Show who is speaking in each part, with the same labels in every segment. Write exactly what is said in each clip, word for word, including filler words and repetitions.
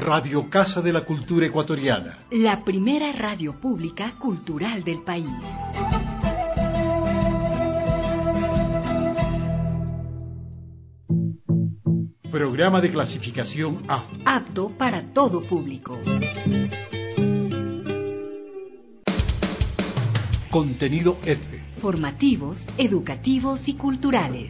Speaker 1: Radio Casa de la Cultura Ecuatoriana.
Speaker 2: La primera radio pública cultural del país.
Speaker 1: Programa de clasificación A.
Speaker 2: Apto para todo público.
Speaker 1: Contenido F.
Speaker 2: Formativos, educativos y culturales.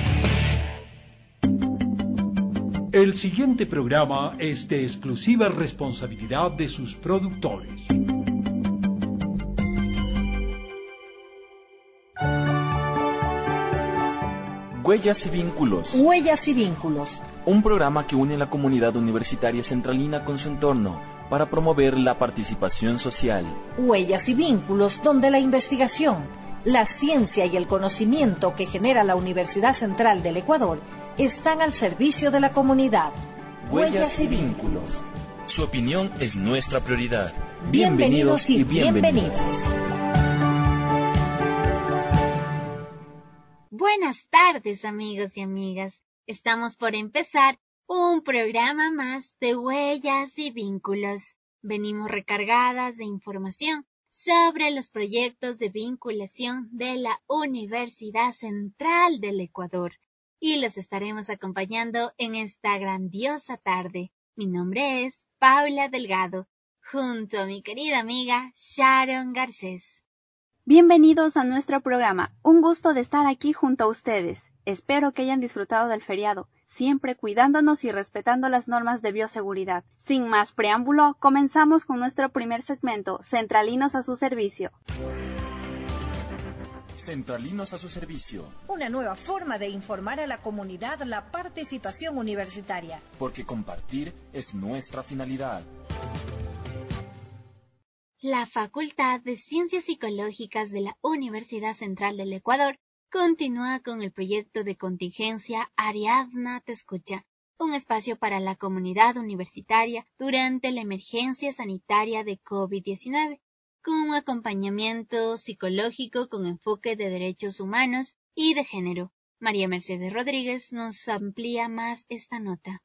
Speaker 1: El siguiente programa es de exclusiva responsabilidad de sus productores.
Speaker 3: Huellas y Vínculos.
Speaker 4: Huellas y Vínculos.
Speaker 3: Un programa que une la comunidad universitaria centralina con su entorno para promover la participación social.
Speaker 4: Huellas y Vínculos, donde la investigación, la ciencia y el conocimiento que genera la Universidad Central del Ecuador están al servicio de la comunidad.
Speaker 3: Huellas y Vínculos. Su opinión es nuestra prioridad.
Speaker 4: Bienvenidos y bienvenidas.
Speaker 5: Buenas tardes, amigos y amigas. Estamos por empezar un programa más de Huellas y Vínculos. Venimos recargadas de información sobre los proyectos de vinculación de la Universidad Central del Ecuador y los estaremos acompañando en esta grandiosa tarde. Mi nombre es Paula Delgado, junto a mi querida amiga Sharon Garcés.
Speaker 6: Bienvenidos a nuestro programa. Un gusto de estar aquí junto a ustedes. Espero que hayan disfrutado del feriado, siempre cuidándonos y respetando las normas de bioseguridad. Sin más preámbulo, comenzamos con nuestro primer segmento, Centralinos a su servicio.
Speaker 3: Centralinos a su servicio.
Speaker 4: Una nueva forma de informar a la comunidad la participación universitaria.
Speaker 3: Porque compartir es nuestra finalidad.
Speaker 5: La Facultad de Ciencias Psicológicas de la Universidad Central del Ecuador continúa con el proyecto de contingencia Ariadna Te Escucha, un espacio para la comunidad universitaria durante la emergencia sanitaria de COVID diecinueve, con un acompañamiento psicológico con enfoque de derechos humanos y de género. María Mercedes Rodríguez nos amplía más esta nota.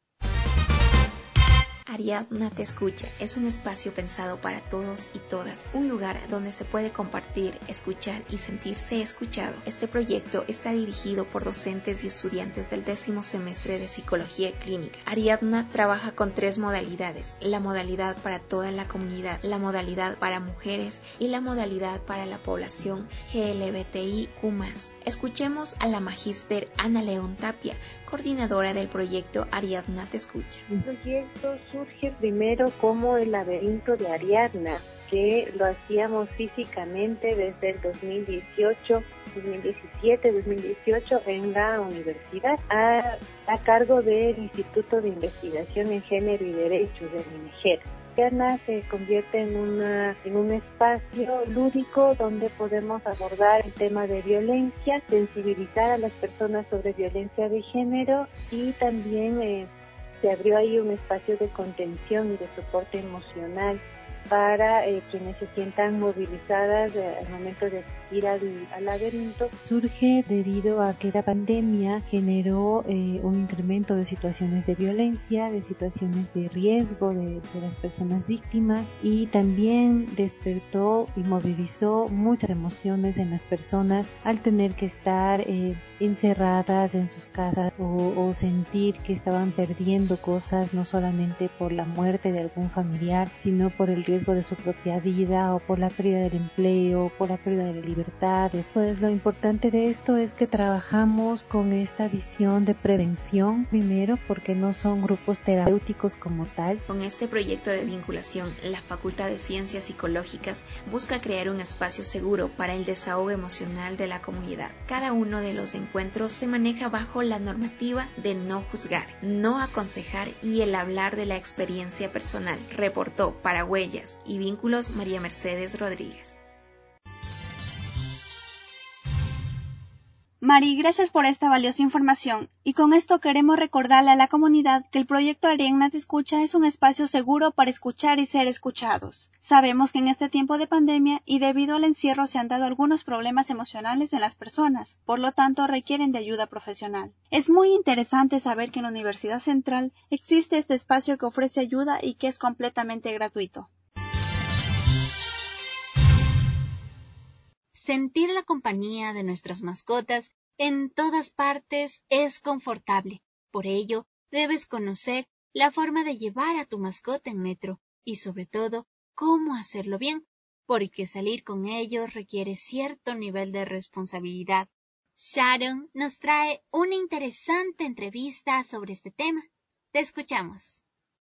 Speaker 7: Ariadna Te Escucha es un espacio pensado para todos y todas, un lugar donde se puede compartir, escuchar y sentirse escuchado. Este proyecto está dirigido por docentes y estudiantes del décimo semestre de Psicología Clínica. Ariadna trabaja con tres modalidades: la modalidad para toda la comunidad, la modalidad para mujeres y la modalidad para la población G L B T I Q más. Escuchemos a la magíster Ana León Tapia, coordinadora del proyecto Ariadna Te Escucha.
Speaker 8: El proyecto surge primero como el laberinto de Ariadna, que lo hacíamos físicamente desde el dos mil dieciocho, dos mil diecisiete, dos mil dieciocho en la universidad, a, a cargo del Instituto de Investigación en Género y Derechos del INEGER. Ariadna se convierte en, una, en un espacio lúdico donde podemos abordar el tema de violencia, sensibilizar a las personas sobre violencia de género y también eh, se abrió ahí un espacio de contención y de soporte emocional para eh, quienes se sientan movilizadas eh, al momento de asistir al, al laberinto.
Speaker 9: Surge debido a que la pandemia generó eh, un incremento de situaciones de violencia, de situaciones de riesgo de, de las personas víctimas, y también despertó y movilizó muchas emociones en las personas al tener que estar eh, encerradas en sus casas o, o sentir que estaban perdiendo cosas, no solamente por la muerte de algún familiar, sino por el riesgo de su propia vida o por la pérdida del empleo, por la pérdida de la libertad. Pues lo importante de esto es que trabajamos con esta visión de prevención, primero porque no son grupos terapéuticos como tal.
Speaker 7: Con este proyecto de vinculación, la Facultad de Ciencias Psicológicas busca crear un espacio seguro para el desahogo emocional de la comunidad. Cada uno de los encuentros se maneja bajo la normativa de no juzgar, no aconsejar y el hablar de la experiencia personal, reportó para Huellas y Vínculos María Mercedes Rodríguez.
Speaker 6: Mari, gracias por esta valiosa información. Y con esto queremos recordarle a la comunidad que el proyecto Ariadna Te Escucha es un espacio seguro para escuchar y ser escuchados. Sabemos que en este tiempo de pandemia y debido al encierro se han dado algunos problemas emocionales en las personas, por lo tanto requieren de ayuda profesional. Es muy interesante saber que en la Universidad Central existe este espacio que ofrece ayuda y que es completamente gratuito.
Speaker 5: Sentir la compañía de nuestras mascotas en todas partes es confortable. Por ello, debes conocer la forma de llevar a tu mascota en metro y, sobre todo, cómo hacerlo bien, porque salir con ellos requiere cierto nivel de responsabilidad. Sharon nos trae una interesante entrevista sobre este tema. Te escuchamos.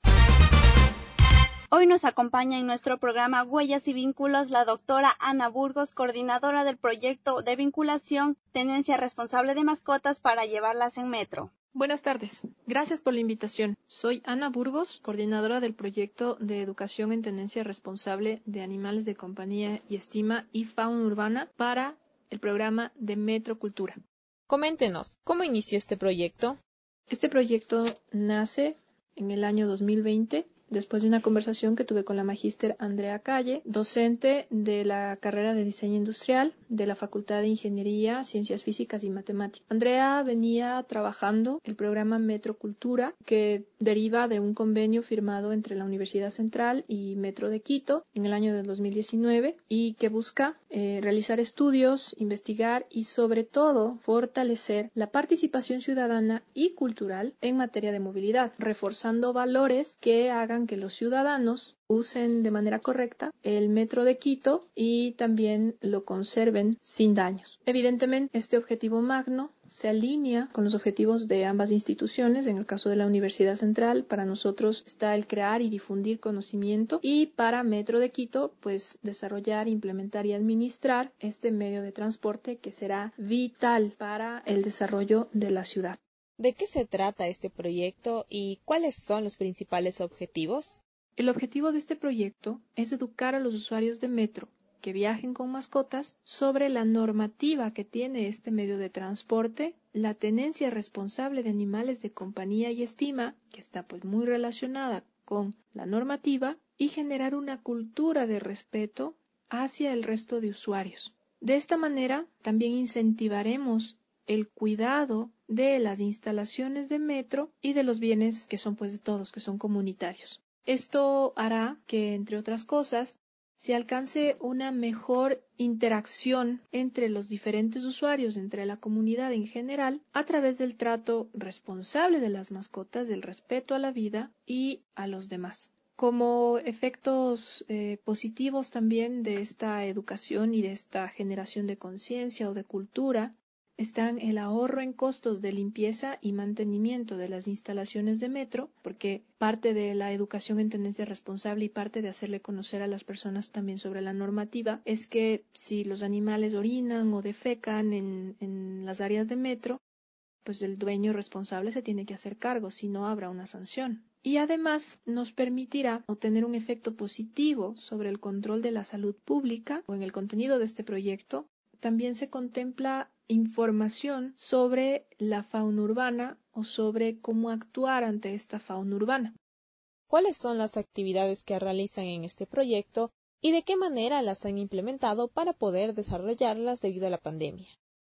Speaker 6: Hoy nos acompaña en nuestro programa Huellas y Vínculos la doctora Ana Burgos, coordinadora del proyecto de vinculación Tenencia Responsable de Mascotas para llevarlas en metro.
Speaker 10: Buenas tardes. Gracias por la invitación. Soy Ana Burgos, coordinadora del proyecto de educación en tenencia responsable de animales de compañía y estima y fauna urbana para el programa de Metro Cultura.
Speaker 11: Coméntenos, ¿cómo inició este proyecto?
Speaker 10: Este proyecto nace en el año dos mil veinte. Después de una conversación que tuve con la magíster Andrea Calle, docente de la carrera de Diseño Industrial de la Facultad de Ingeniería, Ciencias Físicas y Matemáticas. Andrea venía trabajando el programa Metro Cultura, que deriva de un convenio firmado entre la Universidad Central y Metro de Quito en el año del dos mil diecinueve y que busca eh, realizar estudios, investigar y sobre todo fortalecer la participación ciudadana y cultural en materia de movilidad, reforzando valores que hagan que los ciudadanos usen de manera correcta el metro de Quito y también lo conserven sin daños. Evidentemente, este objetivo magno se alinea con los objetivos de ambas instituciones. En el caso de la Universidad Central, para nosotros está el crear y difundir conocimiento y para Metro de Quito, pues desarrollar, implementar y administrar este medio de transporte que será vital para el desarrollo de la ciudad.
Speaker 11: ¿De qué se trata este proyecto y cuáles son los principales objetivos?
Speaker 10: El objetivo de este proyecto es educar a los usuarios de metro que viajen con mascotas sobre la normativa que tiene este medio de transporte, la tenencia responsable de animales de compañía y estima, que está pues muy relacionada con la normativa, y generar una cultura de respeto hacia el resto de usuarios. De esta manera, también incentivaremos el cuidado de las instalaciones de metro y de los bienes que son pues de todos, que son comunitarios. Esto hará que, entre otras cosas, se alcance una mejor interacción entre los diferentes usuarios, entre la comunidad en general, a través del trato responsable de las mascotas, del respeto a la vida y a los demás. Como efectos eh, positivos también de esta educación y de esta generación de conciencia o de cultura, están el ahorro en costos de limpieza y mantenimiento de las instalaciones de metro, porque parte de la educación en tenencia responsable y parte de hacerle conocer a las personas también sobre la normativa es que si los animales orinan o defecan en, en las áreas de metro, pues el dueño responsable se tiene que hacer cargo, si no habrá una sanción. Y además nos permitirá obtener un efecto positivo sobre el control de la salud pública o en el contenido de este proyecto. También se contempla información sobre la fauna urbana o sobre cómo actuar ante esta fauna urbana.
Speaker 11: ¿Cuáles son las actividades que realizan en este proyecto y de qué manera las han implementado para poder desarrollarlas debido a la pandemia?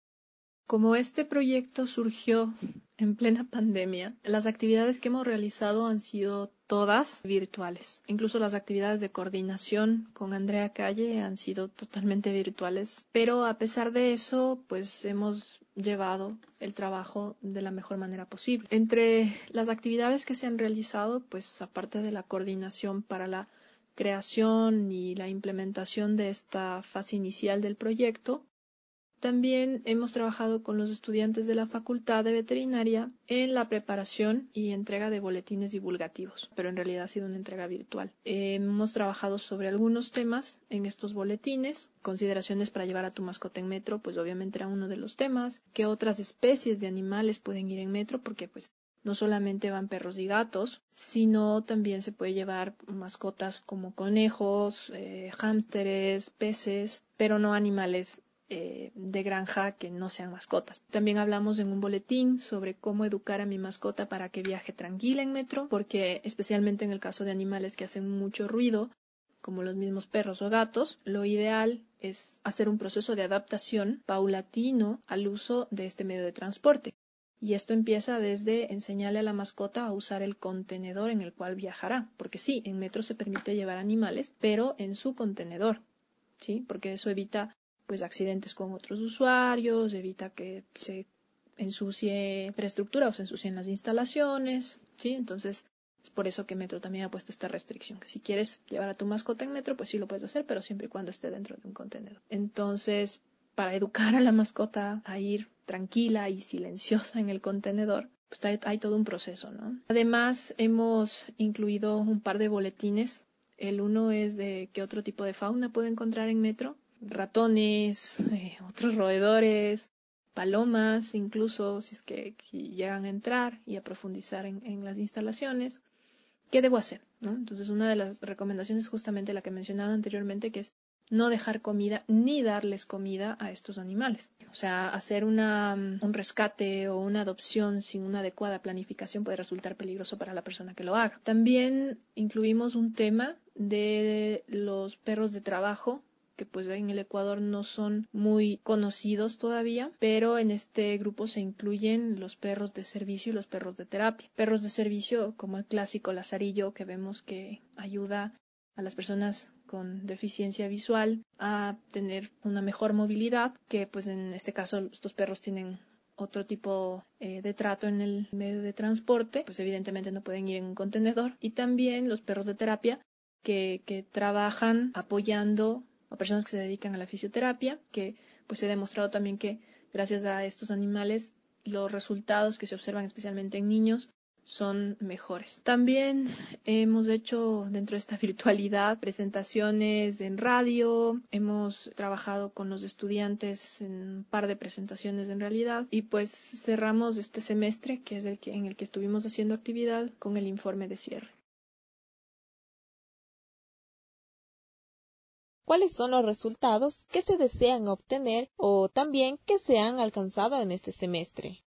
Speaker 10: Como este proyecto surgió en plena pandemia, las actividades que hemos realizado han sido todas virtuales. Incluso las actividades de coordinación con Andrea Calle han sido totalmente virtuales. Pero a pesar de eso, pues hemos llevado el trabajo de la mejor manera posible. Entre las actividades que se han realizado, pues aparte de la coordinación para la creación y la implementación de esta fase inicial del proyecto, también hemos trabajado con los estudiantes de la Facultad de Veterinaria en la preparación y entrega de boletines divulgativos, pero en realidad ha sido una entrega virtual. Eh, hemos trabajado sobre algunos temas en estos boletines, consideraciones para llevar a tu mascota en metro, pues obviamente era uno de los temas, qué otras especies de animales pueden ir en metro, porque pues no solamente van perros y gatos, sino también se puede llevar mascotas como conejos, eh, hámsteres, peces, pero no animales eh, de granja que no sean mascotas. También hablamos en un boletín sobre cómo educar a mi mascota para que viaje tranquila en metro, porque especialmente en el caso de animales que hacen mucho ruido, como los mismos perros o gatos, lo ideal es hacer un proceso de adaptación paulatino al uso de este medio de transporte. Y esto empieza desde enseñarle a la mascota a usar el contenedor en el cual viajará, porque sí, en metro se permite llevar animales, pero en su contenedor, ¿sí? Porque eso evita pues accidentes con otros usuarios, evita que se ensucie infraestructura o se ensucien las instalaciones, ¿sí? Entonces es por eso que Metro también ha puesto esta restricción, que si quieres llevar a tu mascota en metro, pues sí lo puedes hacer, pero siempre y cuando esté dentro de un contenedor. Entonces, para educar a la mascota a ir tranquila y silenciosa en el contenedor, pues hay, hay todo un proceso, ¿no? Además, hemos incluido un par de boletines. El uno es de qué otro tipo de fauna puede encontrar en metro. Ratones, eh, otros roedores, palomas, incluso si es que, que llegan a entrar y a profundizar en, en las instalaciones. ¿Qué debo hacer? ¿No? Entonces, una de las recomendaciones es justamente la que mencionaba anteriormente, que es no dejar comida ni darles comida a estos animales. O sea, hacer una, un rescate o una adopción sin una adecuada planificación puede resultar peligroso para la persona que lo haga. También incluimos un tema de los perros de trabajo, que pues en el Ecuador no son muy conocidos todavía, pero en este grupo se incluyen los perros de servicio y los perros de terapia. Perros de servicio como el clásico lazarillo, que vemos que ayuda a las personas con deficiencia visual a tener una mejor movilidad, que pues en este caso estos perros tienen otro tipo eh, de trato en el medio de transporte, pues evidentemente no pueden ir en un contenedor. Y también los perros de terapia que, que trabajan apoyando a personas que se dedican a la fisioterapia, que pues se ha demostrado también que gracias a estos animales los resultados que se observan especialmente en niños son mejores. También hemos hecho dentro de esta virtualidad presentaciones en radio, hemos trabajado con los estudiantes en un par de presentaciones en realidad y pues cerramos este semestre, que es el que, en el que estuvimos haciendo actividad, con el informe de cierre.
Speaker 11: ¿Cuáles son los resultados que se desean obtener o también que se han alcanzado en este semestre?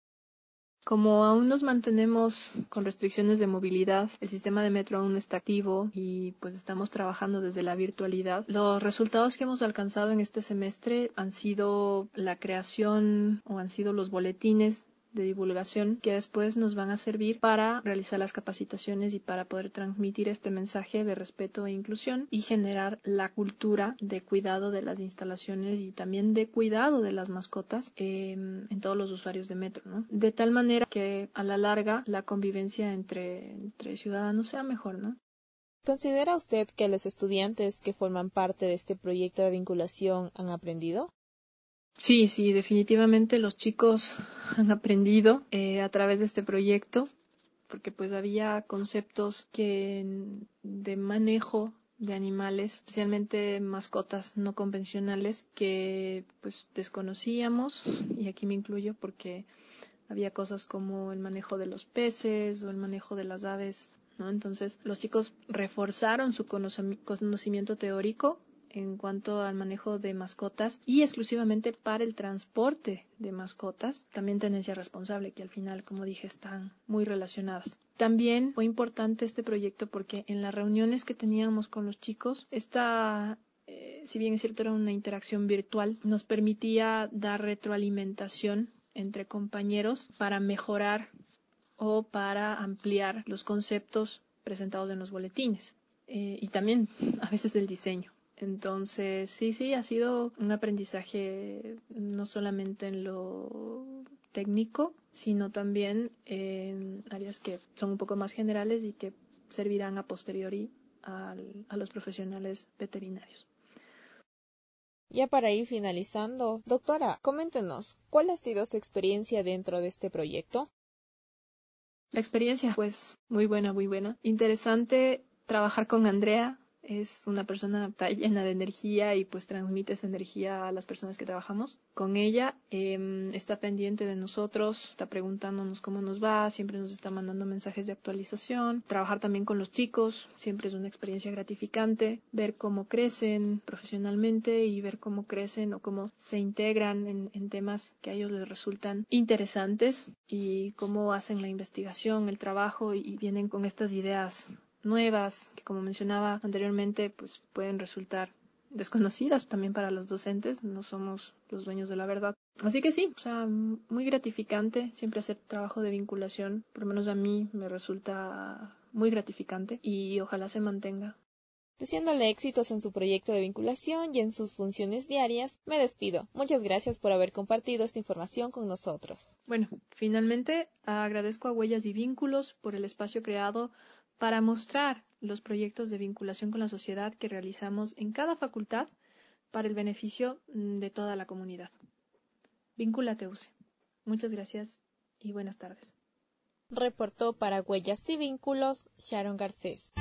Speaker 10: Como aún nos mantenemos con restricciones de movilidad, el sistema de metro aún está activo y pues estamos trabajando desde la virtualidad. Los resultados que hemos alcanzado en este semestre han sido la creación o han sido los boletines de divulgación que después nos van a servir para realizar las capacitaciones y para poder transmitir este mensaje de respeto e inclusión y generar la cultura de cuidado de las instalaciones y también de cuidado de las mascotas eh, en todos los usuarios de metro, ¿no? De tal manera que a la larga la convivencia entre, entre ciudadanos sea mejor, ¿no?
Speaker 11: ¿Considera usted que los estudiantes que forman parte de este proyecto de vinculación han aprendido?
Speaker 10: Sí, sí, definitivamente los chicos han aprendido eh, a través de este proyecto, porque pues había conceptos que de manejo de animales, especialmente mascotas no convencionales, que pues desconocíamos, y aquí me incluyo porque había cosas como el manejo de los peces o el manejo de las aves, ¿no? Entonces los chicos reforzaron su conocimiento teórico en cuanto al manejo de mascotas y exclusivamente para el transporte de mascotas, también tenencia responsable, que al final, como dije, están muy relacionadas. También fue importante este proyecto porque en las reuniones que teníamos con los chicos, esta, eh, si bien es cierto era una interacción virtual, nos permitía dar retroalimentación entre compañeros para mejorar o para ampliar los conceptos presentados en los boletines eh, y también a veces el diseño. Entonces, sí, sí, ha sido un aprendizaje no solamente en lo técnico, sino también en áreas que son un poco más generales y que servirán a posteriori al, a los profesionales veterinarios.
Speaker 11: Ya para ir finalizando, doctora, coméntenos, ¿cuál ha sido su experiencia dentro de este proyecto?
Speaker 10: La experiencia, pues, muy buena, muy buena. Interesante trabajar con Andrea. es una persona llena de energía y pues transmite esa energía a las personas que trabajamos con ella. Eh, está pendiente de nosotros, está preguntándonos cómo nos va, siempre nos está mandando mensajes de actualización. Trabajar también con los chicos siempre es una experiencia gratificante, ver cómo crecen profesionalmente y ver cómo crecen o cómo se integran en, en temas que a ellos les resultan interesantes y cómo hacen la investigación, el trabajo y, y vienen con estas ideas nuevas que, como mencionaba anteriormente, pues pueden resultar desconocidas también para los docentes, no somos los dueños de la verdad. Así que sí, o sea, muy gratificante siempre hacer trabajo de vinculación, por lo menos a mí me resulta muy gratificante y ojalá se mantenga.
Speaker 11: Deseándole éxitos en su proyecto de vinculación y en sus funciones diarias, me despido. Muchas gracias por haber compartido esta información con nosotros.
Speaker 10: Bueno, finalmente agradezco a Huellas y Vínculos por el espacio creado para mostrar los proyectos de vinculación con la sociedad que realizamos en cada facultad para el beneficio de toda la comunidad. Vínculate U C E. Muchas gracias y buenas tardes.
Speaker 11: Reportó para Huellas y Vínculos Sharon Garcés.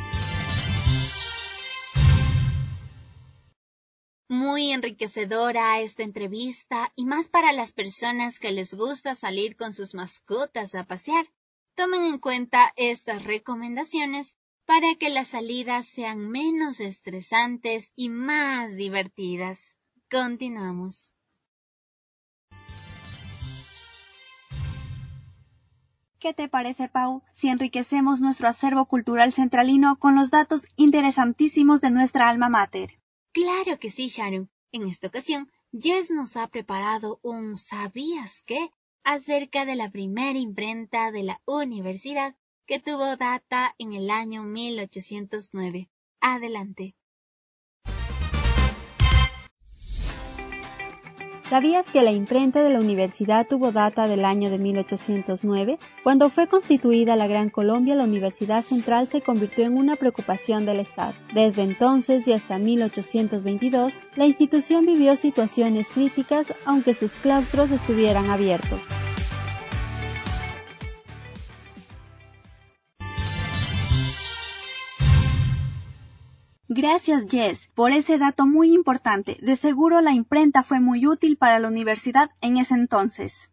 Speaker 5: Muy enriquecedora esta entrevista y más para las personas que les gusta salir con sus mascotas a pasear. Tomen en cuenta estas recomendaciones para que las salidas sean menos estresantes y más divertidas. Continuamos.
Speaker 6: ¿Qué te parece, Pau, si enriquecemos nuestro acervo cultural centralino con los datos interesantísimos de nuestra alma mater?
Speaker 5: Claro que sí, Sharon. En esta ocasión, Jess nos ha preparado un ¿sabías qué? Acerca de la primera imprenta de la universidad que tuvo data en el año mil ochocientos nueve. Adelante.
Speaker 6: ¿Sabías que la imprenta de la universidad tuvo data del año de mil ochocientos nueve? Cuando fue constituida la Gran Colombia, la Universidad Central se convirtió en una preocupación del Estado. Desde entonces y hasta mil ochocientos veintidós, la institución vivió situaciones críticas, aunque sus claustros estuvieran abiertos. Gracias, Jess, por ese dato muy importante. De seguro la imprenta fue muy útil para la universidad en ese entonces.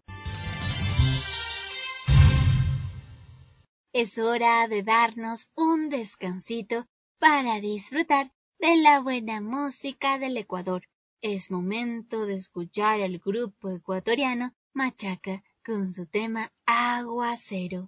Speaker 5: Es hora de darnos un descansito para disfrutar de la buena música del Ecuador. Es momento de escuchar al grupo ecuatoriano Machaca con su tema Aguacero.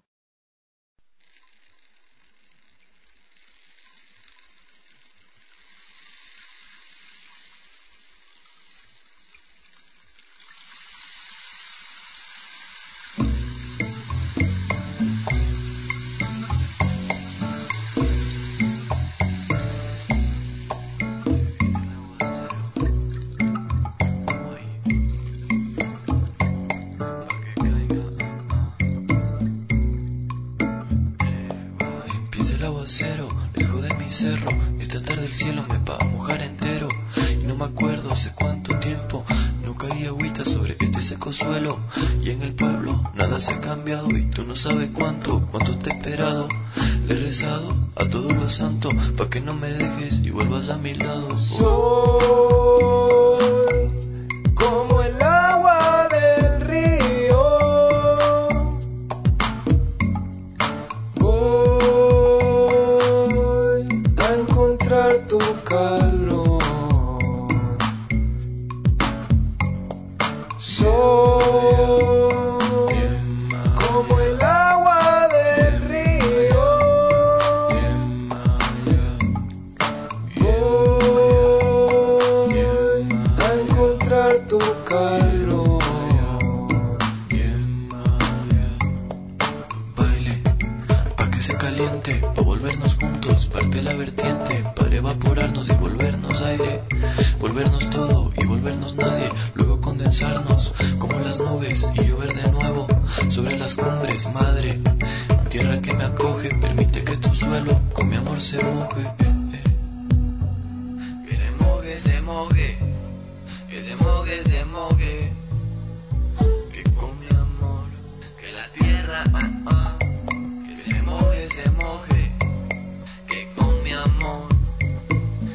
Speaker 12: Lejos de mi cerro, esta tarde el cielo me va a mojar entero. Y no me acuerdo hace cuánto tiempo no caía agüita sobre este seco suelo. Y en el pueblo nada se ha cambiado y tú no sabes cuánto, cuánto te he esperado. Le he rezado a todos los santos pa' que no me dejes y vuelvas a mi lado. Soy como el agua del río. Tu calor, soy como el agua del río. Voy a encontrar tu calor. Baile pa' que se caliente, pa' volvernos juntos, parte la vertiente, para evaporarnos y volvernos aire, volvernos todo y volvernos nadie, luego condensarnos como las nubes y llover de nuevo sobre las cumbres, madre, tierra que me acoge, permite que tu suelo con mi amor se moje, eh, eh. que se moje, se moje, que se moje, se moje, que con mi amor, que la tierra, ah, ah, que se moje, se moje, que con mi amor.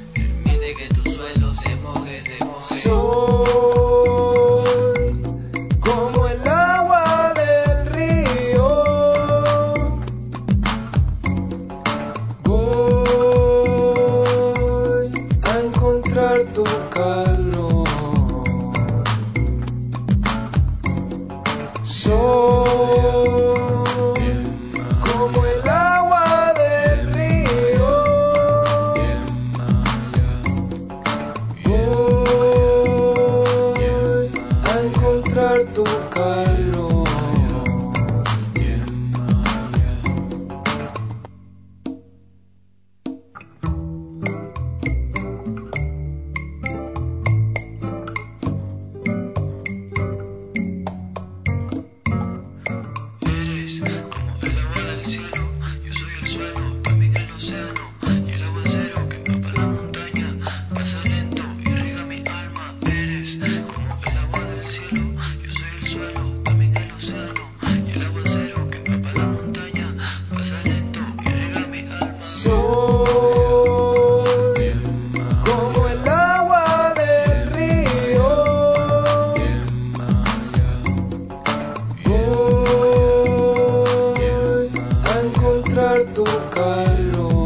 Speaker 12: encontrar tu calor.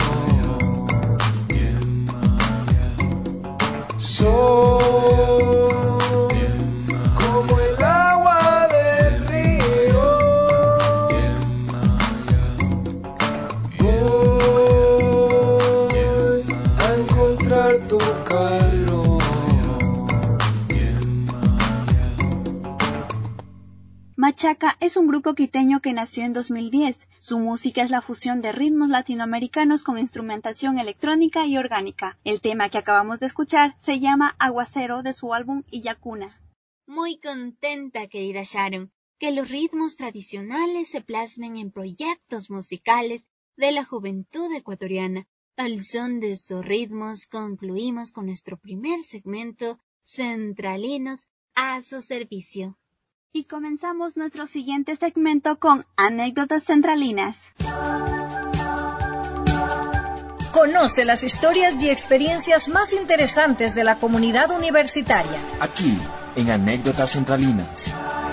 Speaker 12: Soy como el agua del río. Voy a encontrar tu calor.
Speaker 6: Machaca es un grupo quiteño que nació en dos mil diez. Su música es la fusión de ritmos latinoamericanos con instrumentación electrónica y orgánica. El tema que acabamos de escuchar se llama Aguacero de su álbum Illacuna.
Speaker 5: Muy contenta, querida Sharon, que los ritmos tradicionales se plasmen en proyectos musicales de la juventud ecuatoriana. Al son de esos ritmos concluimos con nuestro primer segmento, Centralinos a su servicio.
Speaker 6: Y comenzamos nuestro siguiente segmento con Anécdotas Centralinas.
Speaker 4: Conoce las historias y experiencias más interesantes de la comunidad universitaria.
Speaker 3: Aquí, en Anécdotas Centralinas.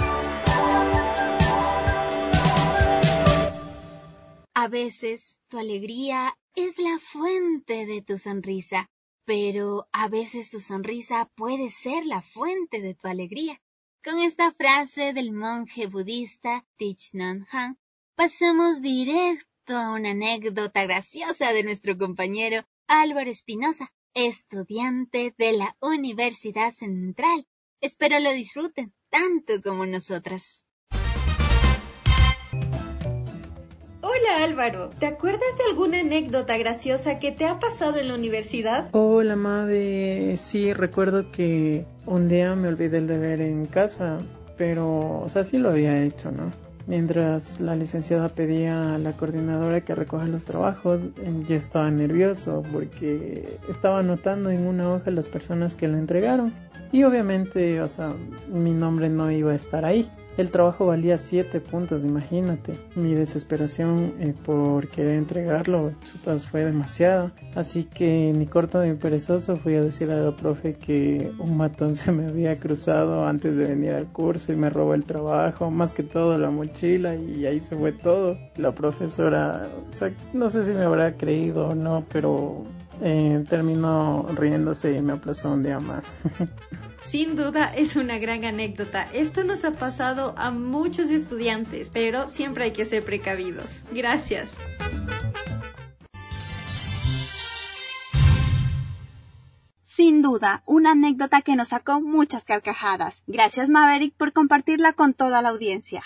Speaker 5: A veces tu alegría es la fuente de tu sonrisa, pero a veces tu sonrisa puede ser la fuente de tu alegría. Con esta frase del monje budista Thich Nhat Hanh, pasamos directo a una anécdota graciosa de nuestro compañero Álvaro Espinosa, estudiante de la Universidad Central. Espero lo disfruten tanto como nosotras.
Speaker 13: Hola Álvaro, ¿te acuerdas de alguna anécdota graciosa que te ha pasado en la universidad?
Speaker 14: Hola Mabe, sí, recuerdo que un día me olvidé el deber en casa, pero, o sea, sí lo había hecho, ¿no? Mientras la licenciada pedía a la coordinadora que recoja los trabajos, yo estaba nervioso porque estaba anotando en una hoja las personas que lo entregaron y obviamente, o sea, mi nombre no iba a estar ahí. El trabajo valía siete puntos, imagínate. Mi desesperación eh, por querer entregarlo, chutas, fue demasiado. Así que ni corto ni perezoso fui a decirle a la profe que un matón se me había cruzado antes de venir al curso y me robó el trabajo, más que todo la mochila, y ahí se fue todo. La profesora, o sea, no sé si me habrá creído o no, pero eh, terminó riéndose y me aplazó un día más.
Speaker 13: Sin duda es una gran anécdota. Esto nos ha pasado a muchos estudiantes, pero siempre hay que ser precavidos. Gracias.
Speaker 6: Sin duda, una anécdota que nos sacó muchas carcajadas. Gracias Maverick por compartirla con toda la audiencia.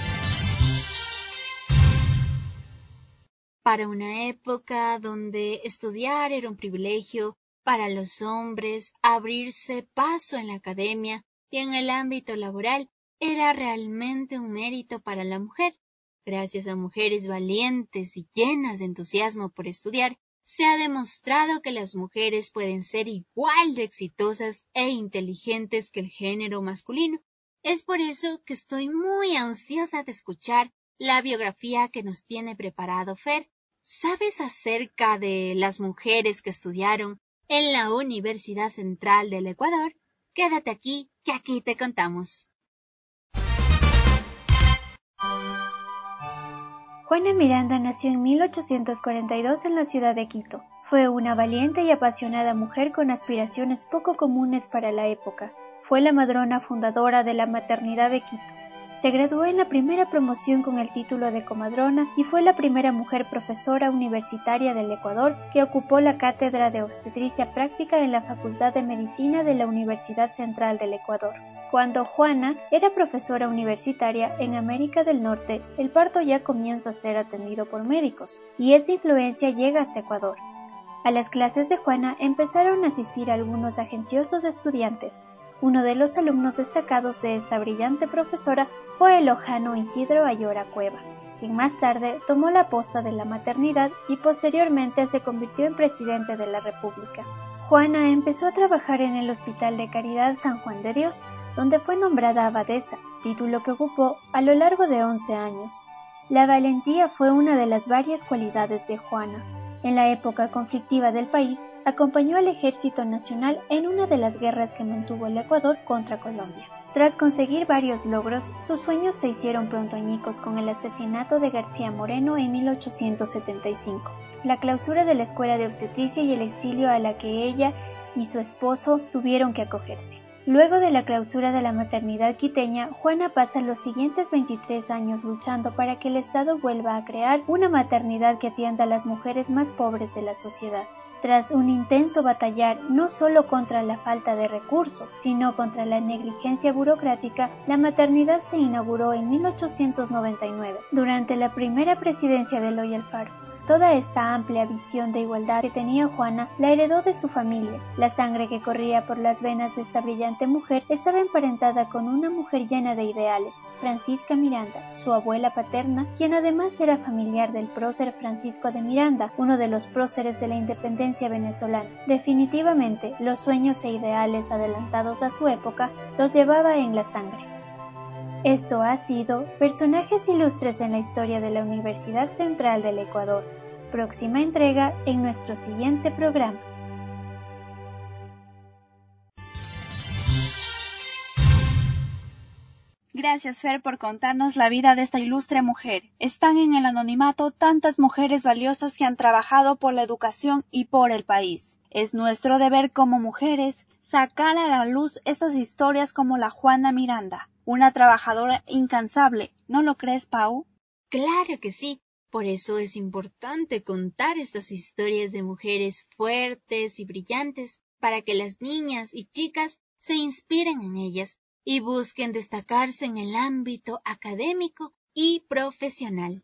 Speaker 5: Para una época donde estudiar era un privilegio para los hombres, abrirse paso en la academia y en el ámbito laboral era realmente un mérito para la mujer. Gracias a mujeres valientes y llenas de entusiasmo por estudiar, se ha demostrado que las mujeres pueden ser igual de exitosas e inteligentes que el género masculino. Es por eso que estoy muy ansiosa de escuchar la biografía que nos tiene preparado Fer. ¿Sabes acerca de las mujeres que estudiaron en la Universidad Central del Ecuador? Quédate aquí, que aquí te contamos.
Speaker 15: Juana Miranda nació en mil ochocientos cuarenta y dos en la ciudad de Quito. Fue una valiente y apasionada mujer con aspiraciones poco comunes para la época. Fue la madrona fundadora de la maternidad de Quito. Se graduó en la primera promoción con el título de comadrona y fue la primera mujer profesora universitaria del Ecuador que ocupó la cátedra de obstetricia práctica en la Facultad de Medicina de la Universidad Central del Ecuador. Cuando Juana era profesora universitaria en América del Norte, el parto ya comienza a ser atendido por médicos, y esa influencia llega hasta Ecuador. A las clases de Juana empezaron a asistir algunos agenciosos estudiantes. Uno de los alumnos destacados de esta brillante profesora fue el lojano Isidro Ayora Cueva, quien más tarde tomó la posta de la maternidad y posteriormente se convirtió en presidente de la República. Juana empezó a trabajar en el Hospital de Caridad San Juan de Dios, donde fue nombrada abadesa, título que ocupó a lo largo de once años. La valentía fue una de las varias cualidades de Juana. En la época conflictiva del país, acompañó al Ejército Nacional en una de las guerras que mantuvo el Ecuador contra Colombia. Tras conseguir varios logros, sus sueños se hicieron pronto añicos con el asesinato de García Moreno en mil ochocientos setenta y cinco, la clausura de la escuela de obstetricia y el exilio a la que ella y su esposo tuvieron que acogerse. Luego de la clausura de la maternidad quiteña, Juana pasa los siguientes veintitrés años luchando para que el Estado vuelva a crear una maternidad que atienda a las mujeres más pobres de la sociedad. Tras un intenso batallar no solo contra la falta de recursos, sino contra la negligencia burocrática, la maternidad se inauguró en mil ochocientos noventa y nueve, durante la primera presidencia de Eloy Alfaro. Toda esta amplia visión de igualdad que tenía Juana la heredó de su familia. La sangre que corría por las venas de esta brillante mujer estaba emparentada con una mujer llena de ideales, Francisca Miranda, su abuela paterna, quien además era familiar del prócer Francisco de Miranda, uno de los próceres de la independencia venezolana. Definitivamente, los sueños e ideales adelantados a su época los llevaba en la sangre. Esto ha sido Personajes Ilustres en la Historia de la Universidad Central del Ecuador. Próxima entrega en nuestro siguiente programa.
Speaker 6: Gracias, Fer, por contarnos la vida de esta ilustre mujer. Están en el anonimato tantas mujeres valiosas que han trabajado por la educación y por el país. Es nuestro deber como mujeres sacar a la luz estas historias como la Juana Miranda, una trabajadora incansable. ¿No lo crees, Pau?
Speaker 5: Claro que sí. Por eso es importante contar estas historias de mujeres fuertes y brillantes, para que las niñas y chicas se inspiren en ellas y busquen destacarse en el ámbito académico y profesional.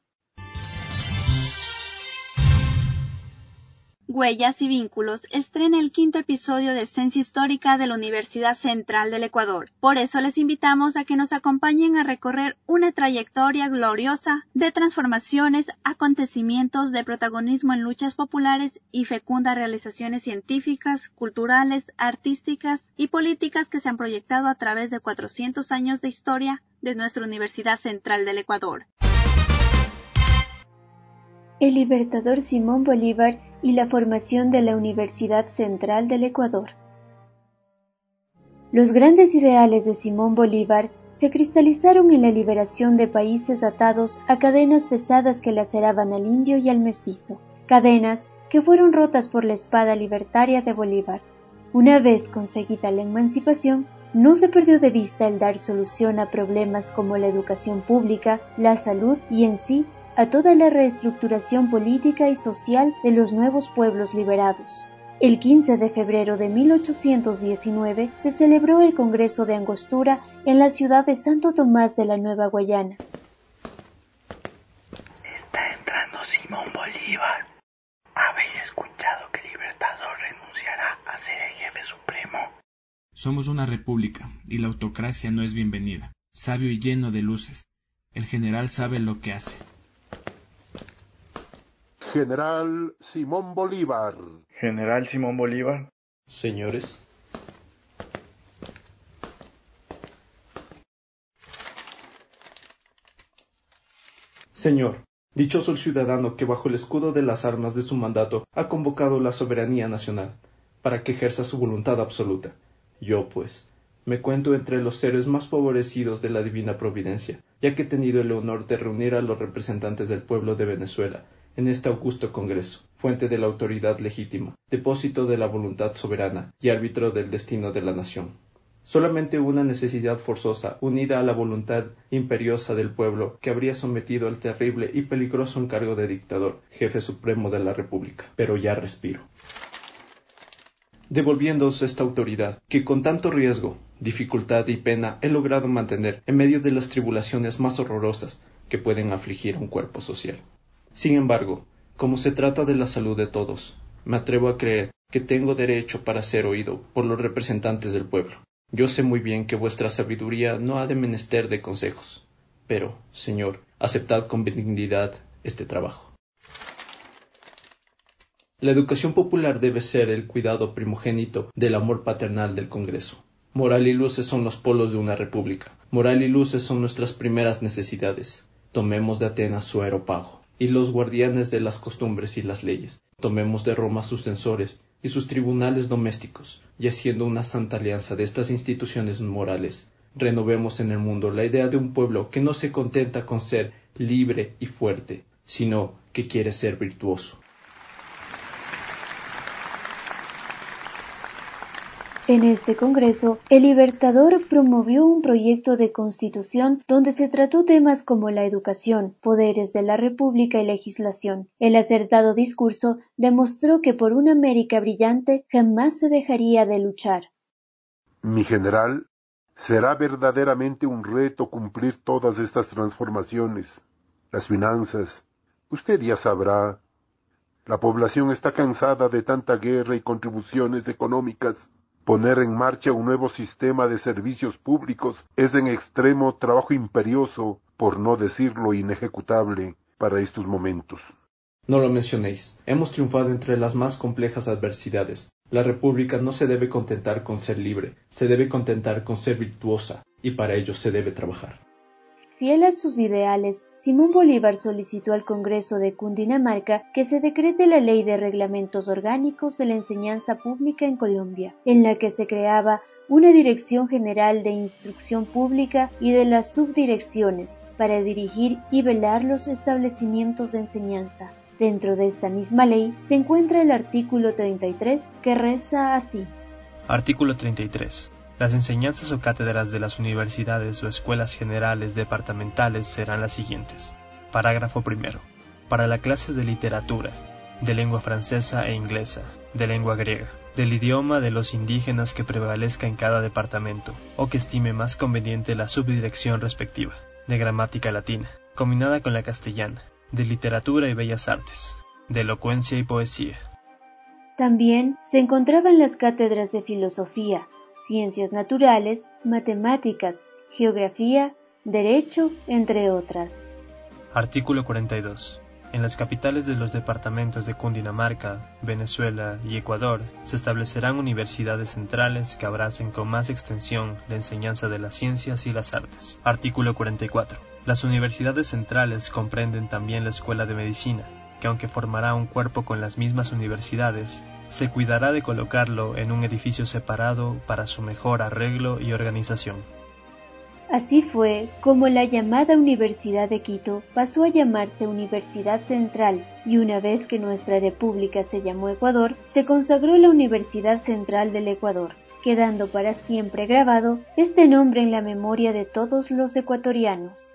Speaker 6: Huellas y Vínculos estrena el quinto episodio de Esencia Histórica de la Universidad Central del Ecuador. Por eso les invitamos a que nos acompañen a recorrer una trayectoria gloriosa de transformaciones, acontecimientos de protagonismo en luchas populares y fecundas realizaciones científicas, culturales, artísticas y políticas que se han proyectado a través de cuatrocientos años de historia de nuestra Universidad Central del Ecuador.
Speaker 15: El libertador Simón Bolívar y la formación de la Universidad Central del Ecuador. Los grandes ideales de Simón Bolívar se cristalizaron en la liberación de países atados a cadenas pesadas que laceraban al indio y al mestizo, cadenas que fueron rotas por la espada libertaria de Bolívar. Una vez conseguida la emancipación, no se perdió de vista el dar solución a problemas como la educación pública, la salud y en sí a toda la reestructuración política y social de los nuevos pueblos liberados. El quince de febrero de mil ochocientos diecinueve se celebró el Congreso de Angostura en la ciudad de Santo Tomás de la Nueva Guayana.
Speaker 16: Está entrando Simón Bolívar. ¿Habéis escuchado que el Libertador renunciará a ser el jefe supremo?
Speaker 17: Somos una república y la autocracia no es bienvenida. Sabio y lleno de luces. El general sabe lo que hace.
Speaker 18: General Simón Bolívar.
Speaker 19: General Simón Bolívar.
Speaker 20: Señores. Señor, dichoso el ciudadano que bajo el escudo de las armas de su mandato ha convocado la soberanía nacional, para que ejerza su voluntad absoluta. Yo, pues, me cuento entre los seres más favorecidos de la divina providencia, ya que he tenido el honor de reunir a los representantes del pueblo de Venezuela en este augusto Congreso, fuente de la autoridad legítima, depósito de la voluntad soberana y árbitro del destino de la nación. Solamente una necesidad forzosa, unida a la voluntad imperiosa del pueblo, que habría sometido al terrible y peligroso encargo de dictador, jefe supremo de la República. Pero ya respiro. Devolviéndoos esta autoridad, que con tanto riesgo, dificultad y pena he logrado mantener en medio de las tribulaciones más horrorosas que pueden afligir a un cuerpo social. Sin embargo, como se trata de la salud de todos, me atrevo a creer que tengo derecho para ser oído por los representantes del pueblo. Yo sé muy bien que vuestra sabiduría no ha de menester de consejos, pero, Señor, aceptad con benignidad este trabajo. La educación popular debe ser el cuidado primogénito del amor paternal del Congreso. Moral y luces son los polos de una república. Moral y luces son nuestras primeras necesidades. Tomemos de Atenas su aeropago y los guardianes de las costumbres y las leyes. Tomemos de Roma sus censores y sus tribunales domésticos, y haciendo una santa alianza de estas instituciones morales, Renovemos en el mundo la idea de un pueblo que no se contenta con ser libre y fuerte, sino que quiere ser virtuoso.
Speaker 15: En este Congreso, el Libertador promovió un proyecto de constitución donde se trató temas como la educación, poderes de la República y legislación. El acertado discurso demostró que por una América brillante jamás se dejaría de luchar.
Speaker 18: Mi general, será verdaderamente un reto cumplir todas estas transformaciones. Las finanzas, usted ya sabrá. La población está cansada de tanta guerra y contribuciones económicas. Poner en marcha un nuevo sistema de servicios públicos es en extremo trabajo imperioso, por no decirlo inejecutable, para estos momentos.
Speaker 20: No lo mencionéis. Hemos triunfado entre las más complejas adversidades. La República no se debe contentar con ser libre, se debe contentar con ser virtuosa, y para ello se debe trabajar.
Speaker 15: Fiel a sus ideales, Simón Bolívar solicitó al Congreso de Cundinamarca que se decrete la Ley de Reglamentos Orgánicos de la Enseñanza Pública en Colombia, en la que se creaba una Dirección General de Instrucción Pública y de las subdirecciones para dirigir y velar los establecimientos de enseñanza. Dentro de esta misma ley se encuentra el artículo treinta y tres, que reza así.
Speaker 21: Artículo treinta y tres. Las enseñanzas o cátedras de las universidades o escuelas generales departamentales serán las siguientes. Parágrafo primero. Para la clase de literatura, de lengua francesa e inglesa, de lengua griega, del idioma de los indígenas que prevalezca en cada departamento, o que estime más conveniente la subdirección respectiva, de gramática latina, combinada con la castellana, de literatura y bellas artes, de elocuencia y poesía.
Speaker 15: También se encontraban las cátedras de filosofía, ciencias naturales, matemáticas, geografía, derecho, entre otras.
Speaker 21: Artículo cuarenta y dos. En las capitales de los departamentos de Cundinamarca, Venezuela y Ecuador se establecerán universidades centrales que abracen con más extensión la enseñanza de las ciencias y las artes. Artículo cuarenta y cuatro. Las universidades centrales comprenden también la Escuela de Medicina, que aunque formará un cuerpo con las mismas universidades, se cuidará de colocarlo en un edificio separado para su mejor arreglo y organización.
Speaker 15: Así fue como la llamada Universidad de Quito pasó a llamarse Universidad Central, y una vez que nuestra república se llamó Ecuador, se consagró la Universidad Central del Ecuador, quedando para siempre grabado este nombre en la memoria de todos los ecuatorianos.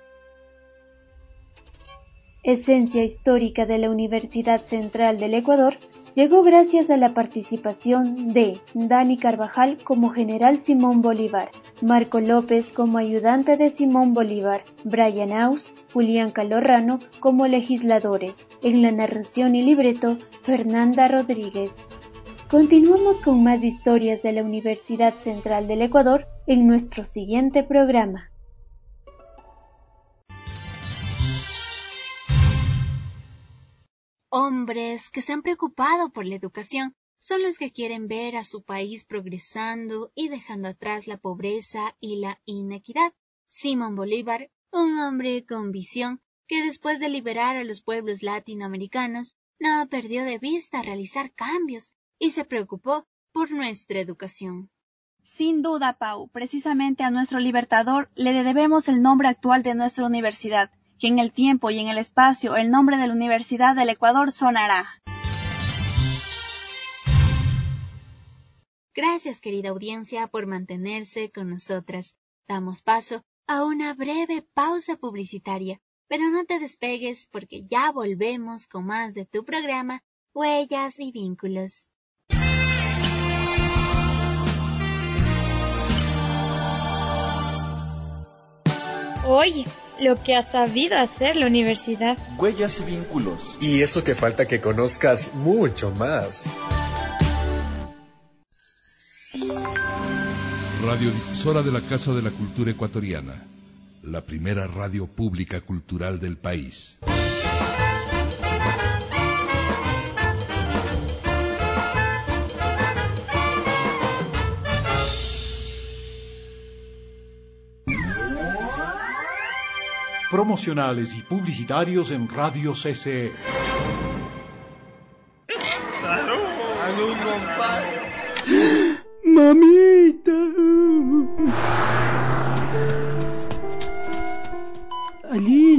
Speaker 15: Esencia histórica de la Universidad Central del Ecuador llegó gracias a la participación de Dani Carvajal como general Simón Bolívar, Marco López como ayudante de Simón Bolívar, Brian Aus, Julián Calorrano como legisladores. En la narración y libreto, Fernanda Rodríguez. Continuamos con más historias de la Universidad Central del Ecuador en nuestro siguiente programa.
Speaker 5: Hombres que se han preocupado por la educación son los que quieren ver a su país progresando y dejando atrás la pobreza y la inequidad. Simón Bolívar, un hombre con visión que después de liberar a los pueblos latinoamericanos, no perdió de vista realizar cambios y se preocupó por nuestra educación.
Speaker 6: Sin duda, Pau, precisamente a nuestro libertador le debemos el nombre actual de nuestra universidad, que en el tiempo y en el espacio el nombre de la Universidad del Ecuador sonará.
Speaker 5: Gracias, querida audiencia, por mantenerse con nosotras. Damos paso a una breve pausa publicitaria, pero no te despegues porque ya volvemos con más de tu programa Huellas y Vínculos.
Speaker 22: Oye, lo que ha sabido hacer la universidad.
Speaker 3: Huellas y Vínculos.
Speaker 23: Y eso que falta que conozcas mucho más.
Speaker 24: Radiodifusora de la Casa de la Cultura Ecuatoriana, la primera radio pública cultural del país.
Speaker 1: Promocionales y publicitarios en Radio C C E.
Speaker 25: ¡Salud! ¡Salud, compadre!
Speaker 26: ¡Mamita!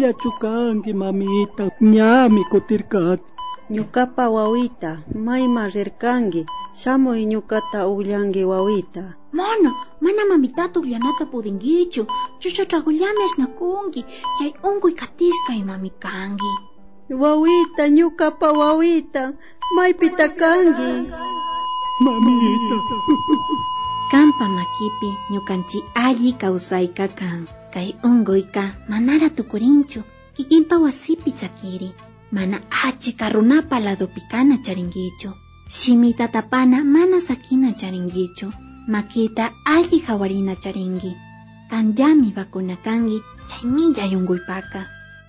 Speaker 2: chukanki mamita, ñami kutirkati.
Speaker 7: Ñukapa wawita, mayma rirkanki, shamuy ñukata ugllanki wawita.
Speaker 8: Mana, mana mamitata ugllanata pudinkichu, chusha tragollami ashnakunki, chay unkuy katishkay mami kanki.
Speaker 7: Wawita, ñukapa wawita, maypita kanki.
Speaker 2: Mamita.
Speaker 8: Kampa makipi ñukanchi alli kawsayka kan. Kay unkuyka manara tukurinchu, kikinpa wasipi sakiri. Mana achika runapa ladopi kana charinkichu. Shimita tapana mana sakina charinkichu. Makita alli hawarina charinki. Kanyami vakuna kanki, chaymilla yunkuypaka.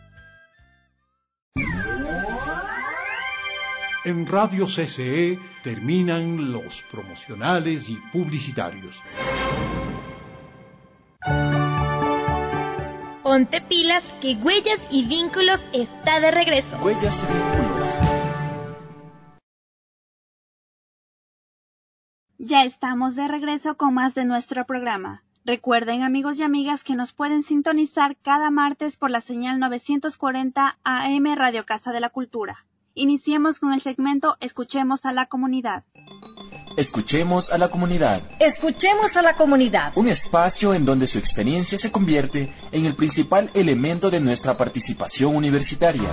Speaker 1: En Radio C C E terminan los promocionales y publicitarios.
Speaker 22: Ponte pilas que Huellas y Vínculos está de regreso.
Speaker 3: Huellas y Vínculos.
Speaker 6: Ya estamos de regreso con más de nuestro programa. Recuerden, amigos y amigas, que nos pueden sintonizar cada martes por la señal novecientos cuarenta A M Radio Casa de la Cultura. Iniciemos con el segmento Escuchemos a la Comunidad.
Speaker 3: Escuchemos a la comunidad.
Speaker 4: Escuchemos a la comunidad.
Speaker 3: Un espacio en donde su experiencia se convierte en el principal elemento de nuestra participación universitaria.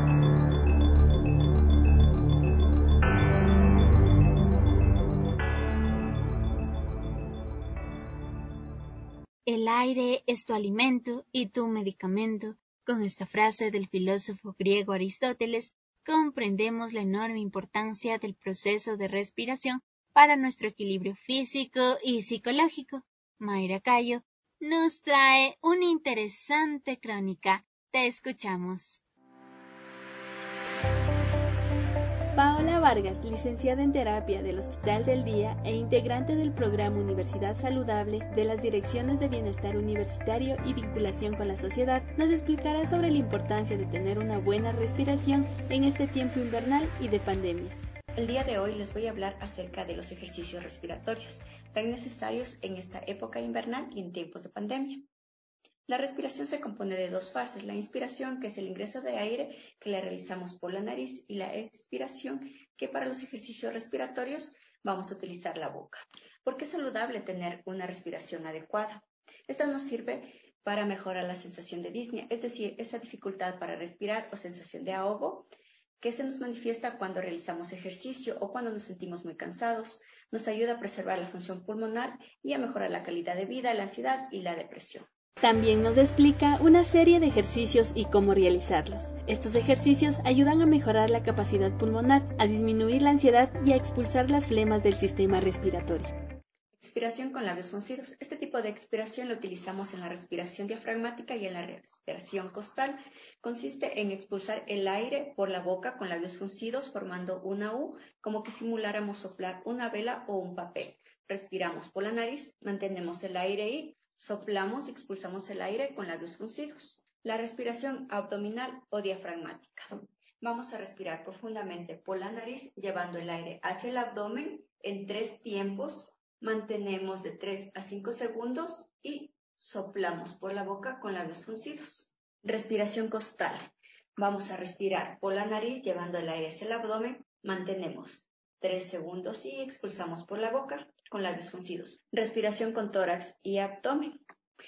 Speaker 5: El aire es tu alimento y tu medicamento. Con esta frase del filósofo griego Aristóteles, comprendemos la enorme importancia del proceso de respiración para nuestro equilibrio físico y psicológico. Mayra Cayo nos trae una interesante crónica. Te escuchamos.
Speaker 9: Paola Vargas, licenciada en terapia del Hospital del Día e integrante del programa Universidad Saludable de las Direcciones de Bienestar Universitario y Vinculación con la Sociedad, nos explicará sobre la importancia de tener una buena respiración en este tiempo invernal y de pandemia.
Speaker 10: El día de hoy les voy a hablar acerca de los ejercicios respiratorios, tan necesarios en esta época invernal y en tiempos de pandemia. La respiración se compone de dos fases, la inspiración, que es el ingreso de aire que le realizamos por la nariz, y la expiración, que para los ejercicios respiratorios vamos a utilizar la boca. ¿Por qué es saludable tener una respiración adecuada? Esta nos sirve para mejorar la sensación de disnea, es decir, esa dificultad para respirar o sensación de ahogo que se nos manifiesta cuando realizamos ejercicio o cuando nos sentimos muy cansados. Nos ayuda a preservar la función pulmonar y a mejorar la calidad de vida, la ansiedad y la depresión.
Speaker 9: También nos explica una serie de ejercicios y cómo realizarlos. Estos ejercicios ayudan a mejorar la capacidad pulmonar, a disminuir la ansiedad y a expulsar las flemas del sistema respiratorio.
Speaker 10: Expiración con labios fruncidos. Este tipo de expiración lo utilizamos en la respiración diafragmática y en la respiración costal. Consiste en expulsar el aire por la boca con labios fruncidos formando una U, como que simuláramos soplar una vela o un papel. Respiramos por la nariz, mantenemos el aire y soplamos y expulsamos el aire con labios fruncidos. La respiración abdominal o diafragmática. Vamos a respirar profundamente por la nariz, llevando el aire hacia el abdomen en tres tiempos. Mantenemos de tres a cinco segundos y soplamos por la boca con labios fruncidos. Respiración costal. Vamos a respirar por la nariz, llevando el aire hacia el abdomen. Mantenemos tres segundos y expulsamos por la boca con labios fruncidos. Respiración con tórax y abdomen.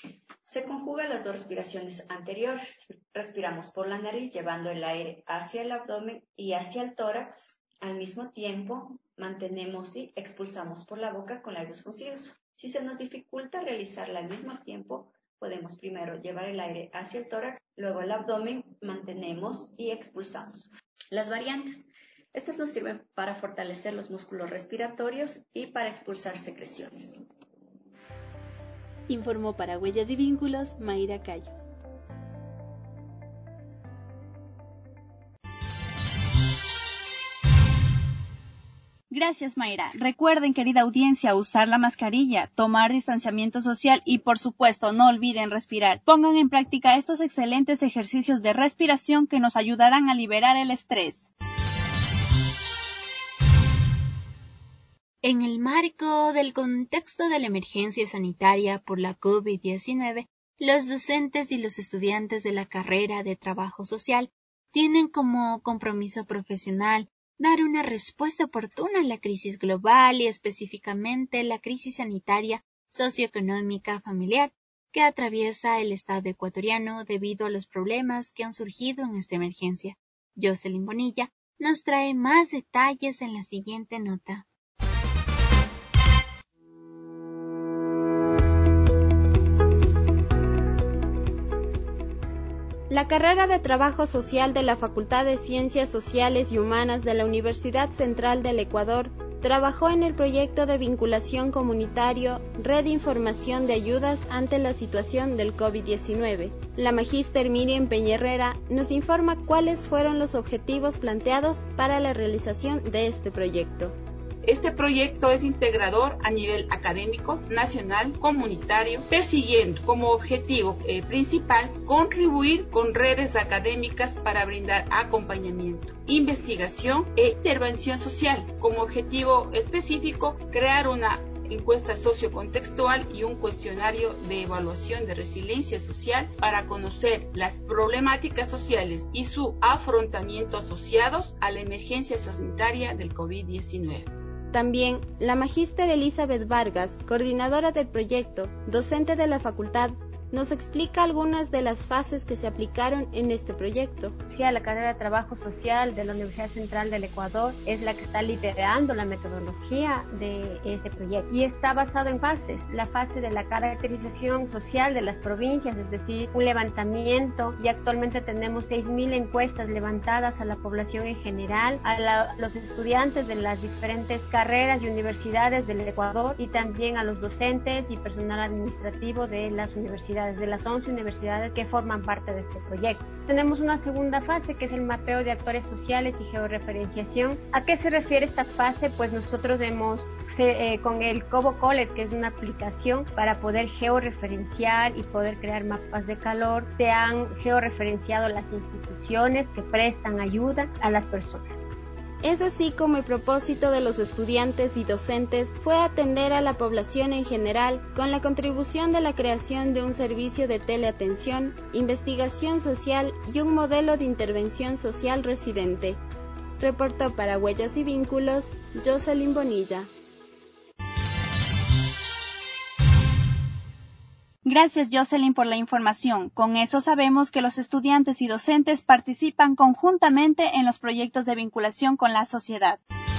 Speaker 10: Se conjugan las dos respiraciones anteriores. Respiramos por la nariz llevando el aire hacia el abdomen y hacia el tórax. Al mismo tiempo, mantenemos y expulsamos por la boca con labios fruncidos. Si se nos dificulta realizarla al mismo tiempo, podemos primero llevar el aire hacia el tórax, luego el abdomen, mantenemos y expulsamos. Las variantes. Estas nos sirven para fortalecer los músculos respiratorios y para expulsar secreciones.
Speaker 9: Informó para Huellas y Vínculos, Mayra Cayo.
Speaker 6: Gracias, Mayra. Recuerden, querida audiencia, usar la mascarilla, tomar distanciamiento social y, por supuesto, no olviden respirar. Pongan en práctica estos excelentes ejercicios de respiración que nos ayudarán a liberar el estrés.
Speaker 5: En el marco del contexto de la emergencia sanitaria por la COVID diecinueve, los docentes y los estudiantes de la carrera de trabajo social tienen como compromiso profesional dar una respuesta oportuna a la crisis global y específicamente la crisis sanitaria, socioeconómica, familiar que atraviesa el Estado ecuatoriano debido a los problemas que han surgido en esta emergencia. Jocelyn Bonilla nos trae más detalles en la siguiente nota.
Speaker 9: La carrera de Trabajo Social de la Facultad de Ciencias Sociales y Humanas de la Universidad Central del Ecuador trabajó en el proyecto de vinculación comunitario Red de Información de Ayudas ante la situación del COVID diecinueve. La magíster Miriam Peñerrera nos informa cuáles fueron los objetivos planteados para la realización de este proyecto.
Speaker 11: Este proyecto es integrador a nivel académico, nacional, comunitario, persiguiendo como objetivo eh, principal contribuir con redes académicas para brindar acompañamiento, investigación e intervención social. Como objetivo específico, crear una encuesta sociocontextual y un cuestionario de evaluación de resiliencia social para conocer las problemáticas sociales y su afrontamiento asociados a la emergencia sanitaria del COVID diecinueve.
Speaker 9: También, la magíster Elizabeth Vargas, coordinadora del proyecto, docente de la facultad, nos explica algunas de las fases que se aplicaron en este proyecto.
Speaker 12: La carrera de Trabajo Social de la Universidad Central del Ecuador es la que está liderando la metodología de este proyecto y está basado en fases. La fase de la caracterización social de las provincias, es decir, un levantamiento, y actualmente tenemos seis mil encuestas levantadas a la población en general, a la, los estudiantes de las diferentes carreras y universidades del Ecuador y también a los docentes y personal administrativo de las universidades, de las once universidades que forman parte de este proyecto. Tenemos una segunda fase que es el mapeo de actores sociales y georreferenciación. ¿A qué se refiere esta fase? Pues nosotros hemos eh, con el Cobo College, que es una aplicación para poder georreferenciar y poder crear mapas de calor, se han georreferenciado las instituciones que prestan ayuda a las personas.
Speaker 9: Es así como el propósito de los estudiantes y docentes fue atender a la población en general con la contribución de la creación de un servicio de teleatención, investigación social y un modelo de intervención social residente. Reportó para Huellas y Vínculos, Jocelyn Bonilla.
Speaker 6: Gracias, Jocelyn, por la información. Con eso sabemos que los estudiantes y docentes participan conjuntamente en los proyectos de vinculación con la sociedad.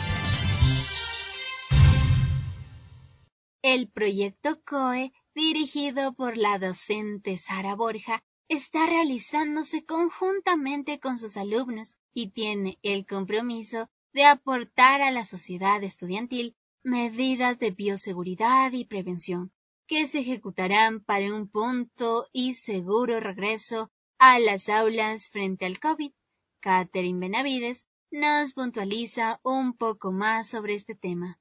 Speaker 5: El proyecto C O E, dirigido por la docente Sara Borja, está realizándose conjuntamente con sus alumnos y tiene el compromiso de aportar a la sociedad estudiantil medidas de bioseguridad y prevención, que se ejecutarán para un pronto y seguro regreso a las aulas frente al COVID. Catherine Benavides nos puntualiza un poco más sobre este tema.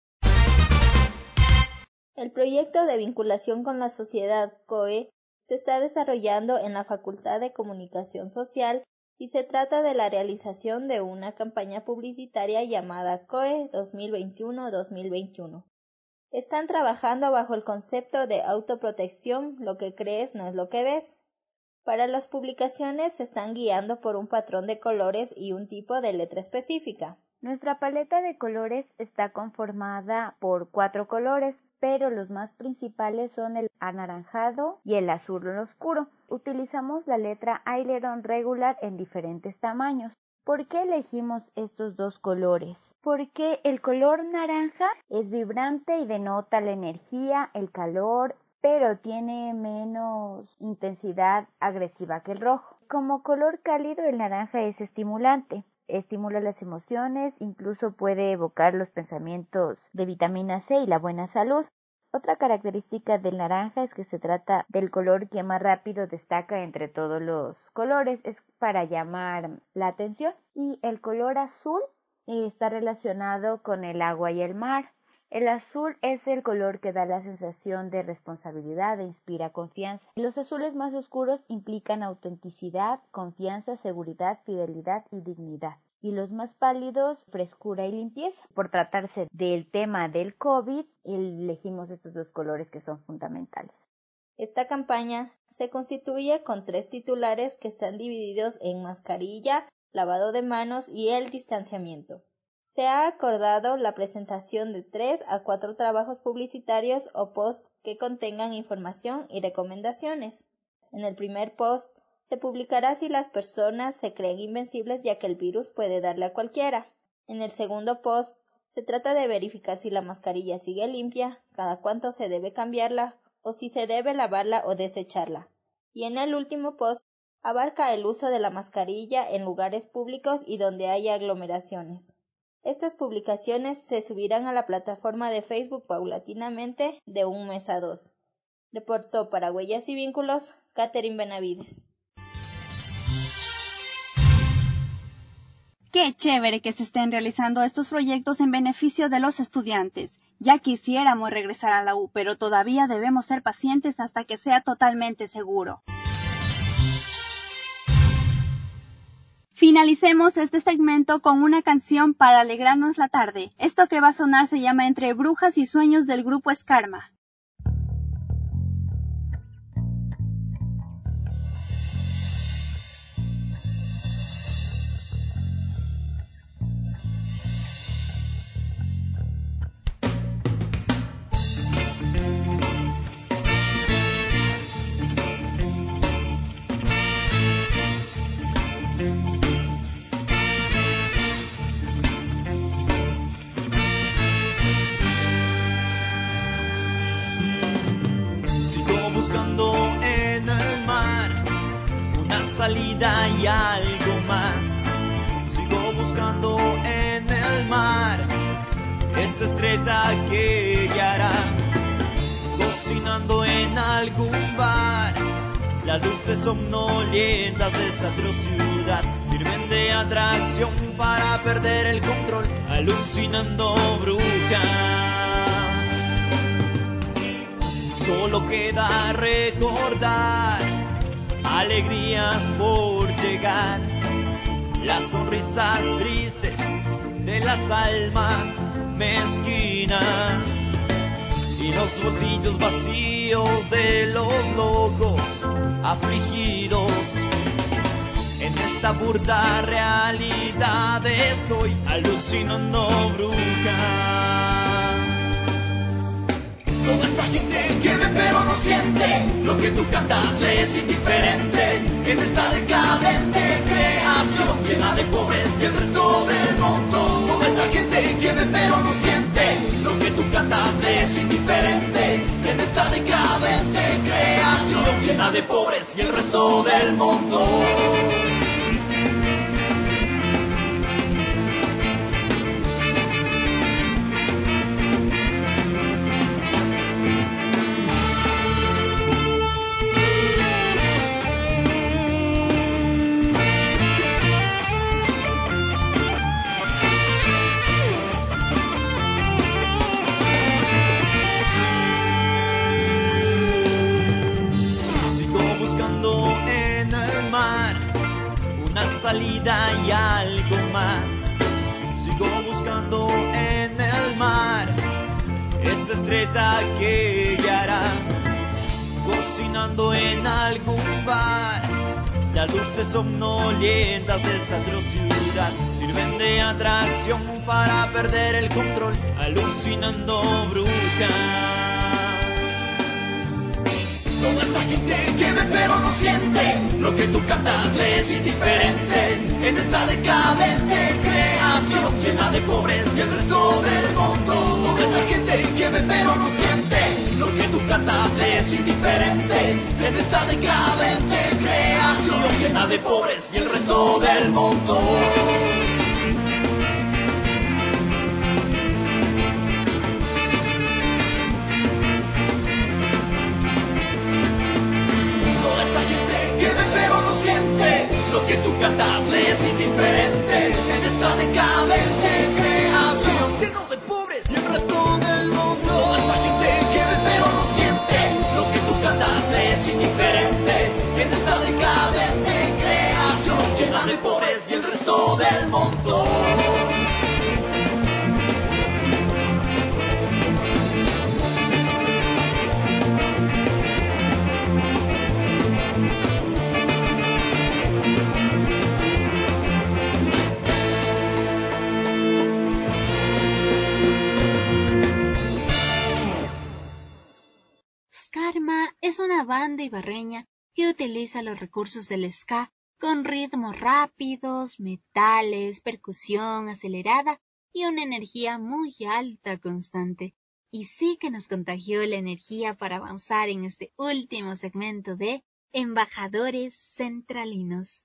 Speaker 13: El proyecto de vinculación con la sociedad C O E se está desarrollando en la Facultad de Comunicación Social y se trata de la realización de una campaña publicitaria llamada C O E dos mil veintiuno dos mil veintiuno. Están trabajando bajo el concepto de autoprotección, lo que crees no es lo que ves. Para las publicaciones se están guiando por un patrón de colores y un tipo de letra específica.
Speaker 15: Nuestra paleta de colores está conformada por cuatro colores, pero los más principales son el anaranjado y el azul oscuro. Utilizamos la letra Aileron regular en diferentes tamaños. ¿Por qué elegimos estos dos colores? Porque el color naranja es vibrante y denota la energía, el calor, pero tiene menos intensidad agresiva que el rojo. Como color cálido, el naranja es estimulante. Estimula las emociones, incluso puede evocar los pensamientos de vitamina C y la buena salud. Otra característica del naranja es que se trata del color que más rápido destaca entre todos los colores, es para llamar la atención. Y el color azul está relacionado con el agua y el mar. El azul es el color que da la sensación de responsabilidad e inspira confianza. Los azules más oscuros implican autenticidad, confianza, seguridad, fidelidad y dignidad. Y los más pálidos, frescura y limpieza. Por tratarse del tema del COVID, elegimos estos dos colores que son fundamentales.
Speaker 13: Esta campaña se constituye con tres titulares que están divididos en mascarilla, lavado de manos y el distanciamiento. Se ha acordado la presentación de tres a cuatro trabajos publicitarios o posts que contengan información y recomendaciones. En el primer post se publicará si las personas se creen invencibles ya que el virus puede darle a cualquiera. En el segundo post se trata de verificar si la mascarilla sigue limpia, cada cuánto se debe cambiarla o si se debe lavarla o desecharla. Y en el último post abarca el uso de la mascarilla en lugares públicos y donde haya aglomeraciones. Estas publicaciones se subirán a la plataforma de Facebook paulatinamente de un mes a dos. Reportó para Huellas y Vínculos, Catherine Benavides.
Speaker 6: Qué chévere que se estén realizando estos proyectos en beneficio de los estudiantes. Ya quisiéramos regresar a la U, pero todavía debemos ser pacientes hasta que sea totalmente seguro. Finalicemos este segmento con una canción para alegrarnos la tarde. Esto que va a sonar se llama Entre Brujas y Sueños del grupo Escarma.
Speaker 14: Buscando en el mar una salida y algo más. Sigo buscando en el mar esa estrella que guiará. Cocinando en algún bar, las luces somnolientas de esta atroz ciudad sirven de atracción para perder el control, alucinando brujas. Solo queda recordar alegrías por llegar, las sonrisas tristes de las almas mezquinas y los bolsillos vacíos de los locos afligidos. En esta burda realidad estoy alucinando brujas. Toda esa gente que ve pero no siente, lo que tú cantas le es indiferente. En esta decadente creación llena de pobres y el resto del mundo. Toda esa gente que ve pero no siente, lo que tú cantas le es indiferente. En esta decadente creación llena de pobres y el resto del mundo. Salida y algo más. Sigo buscando en el mar esa estrella que guiará. Cocinando en algún bar, las luces somnolientas de esta atroz ciudad sirven de atracción para perder el control, alucinando brujas. Toda esa gente que ve pero no siente, lo que tú cantas le es indiferente. En esta decadente creación llena de pobres y el resto del mundo. Toda esa gente que ve pero no siente, lo que tú cantas le es indiferente. En esta decadente creación llena de pobres y el resto del mundo. Lo que tú cantas le es indiferente. En esta decadente creación lleno de pobres y el resto del mundo. Toda esa gente que ve pero no siente, lo que tú cantas le es indiferente. En esta decadente creación llena de pobres y
Speaker 5: es una banda ibarreña que utiliza los recursos del ska con ritmos rápidos, metales, percusión acelerada y una energía muy alta constante. Y sí que nos contagió la energía para avanzar en este último segmento de Embajadores Centralinos.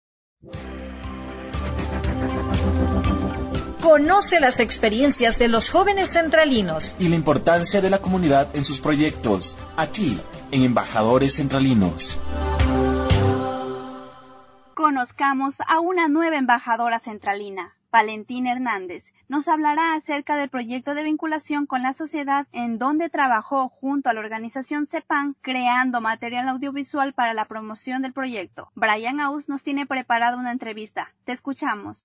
Speaker 4: Conoce las experiencias de los jóvenes centralinos
Speaker 3: y la importancia de la comunidad en sus proyectos, aquí en Embajadores Centralinos.
Speaker 6: Conozcamos a una nueva embajadora centralina, Valentina Hernández. Nos hablará acerca del proyecto de vinculación con la sociedad en donde trabajó junto a la organización CEPAN creando material audiovisual para la promoción del proyecto. Brian Aus nos tiene preparada una entrevista. Te escuchamos.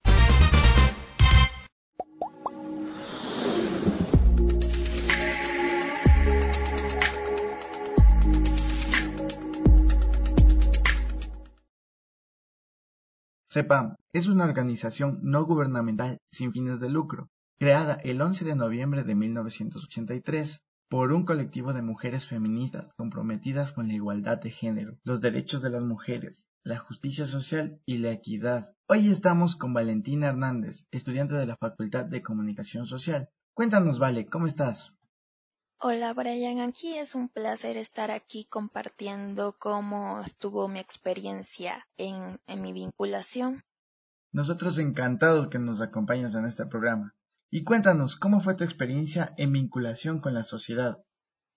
Speaker 16: CEPAM es una organización no gubernamental sin fines de lucro, creada el once de noviembre de mil novecientos ochenta y tres por un colectivo de mujeres feministas comprometidas con la igualdad de género, los derechos de las mujeres, la justicia social y la equidad. Hoy estamos con Valentina Hernández, estudiante de la Facultad de Comunicación Social. Cuéntanos, Vale, ¿cómo estás?
Speaker 17: Hola Brian, aquí es un placer estar aquí compartiendo cómo estuvo mi experiencia en, en mi vinculación.
Speaker 16: Nosotros encantados que nos acompañes en este programa. Y cuéntanos, ¿cómo fue tu experiencia en vinculación con la sociedad?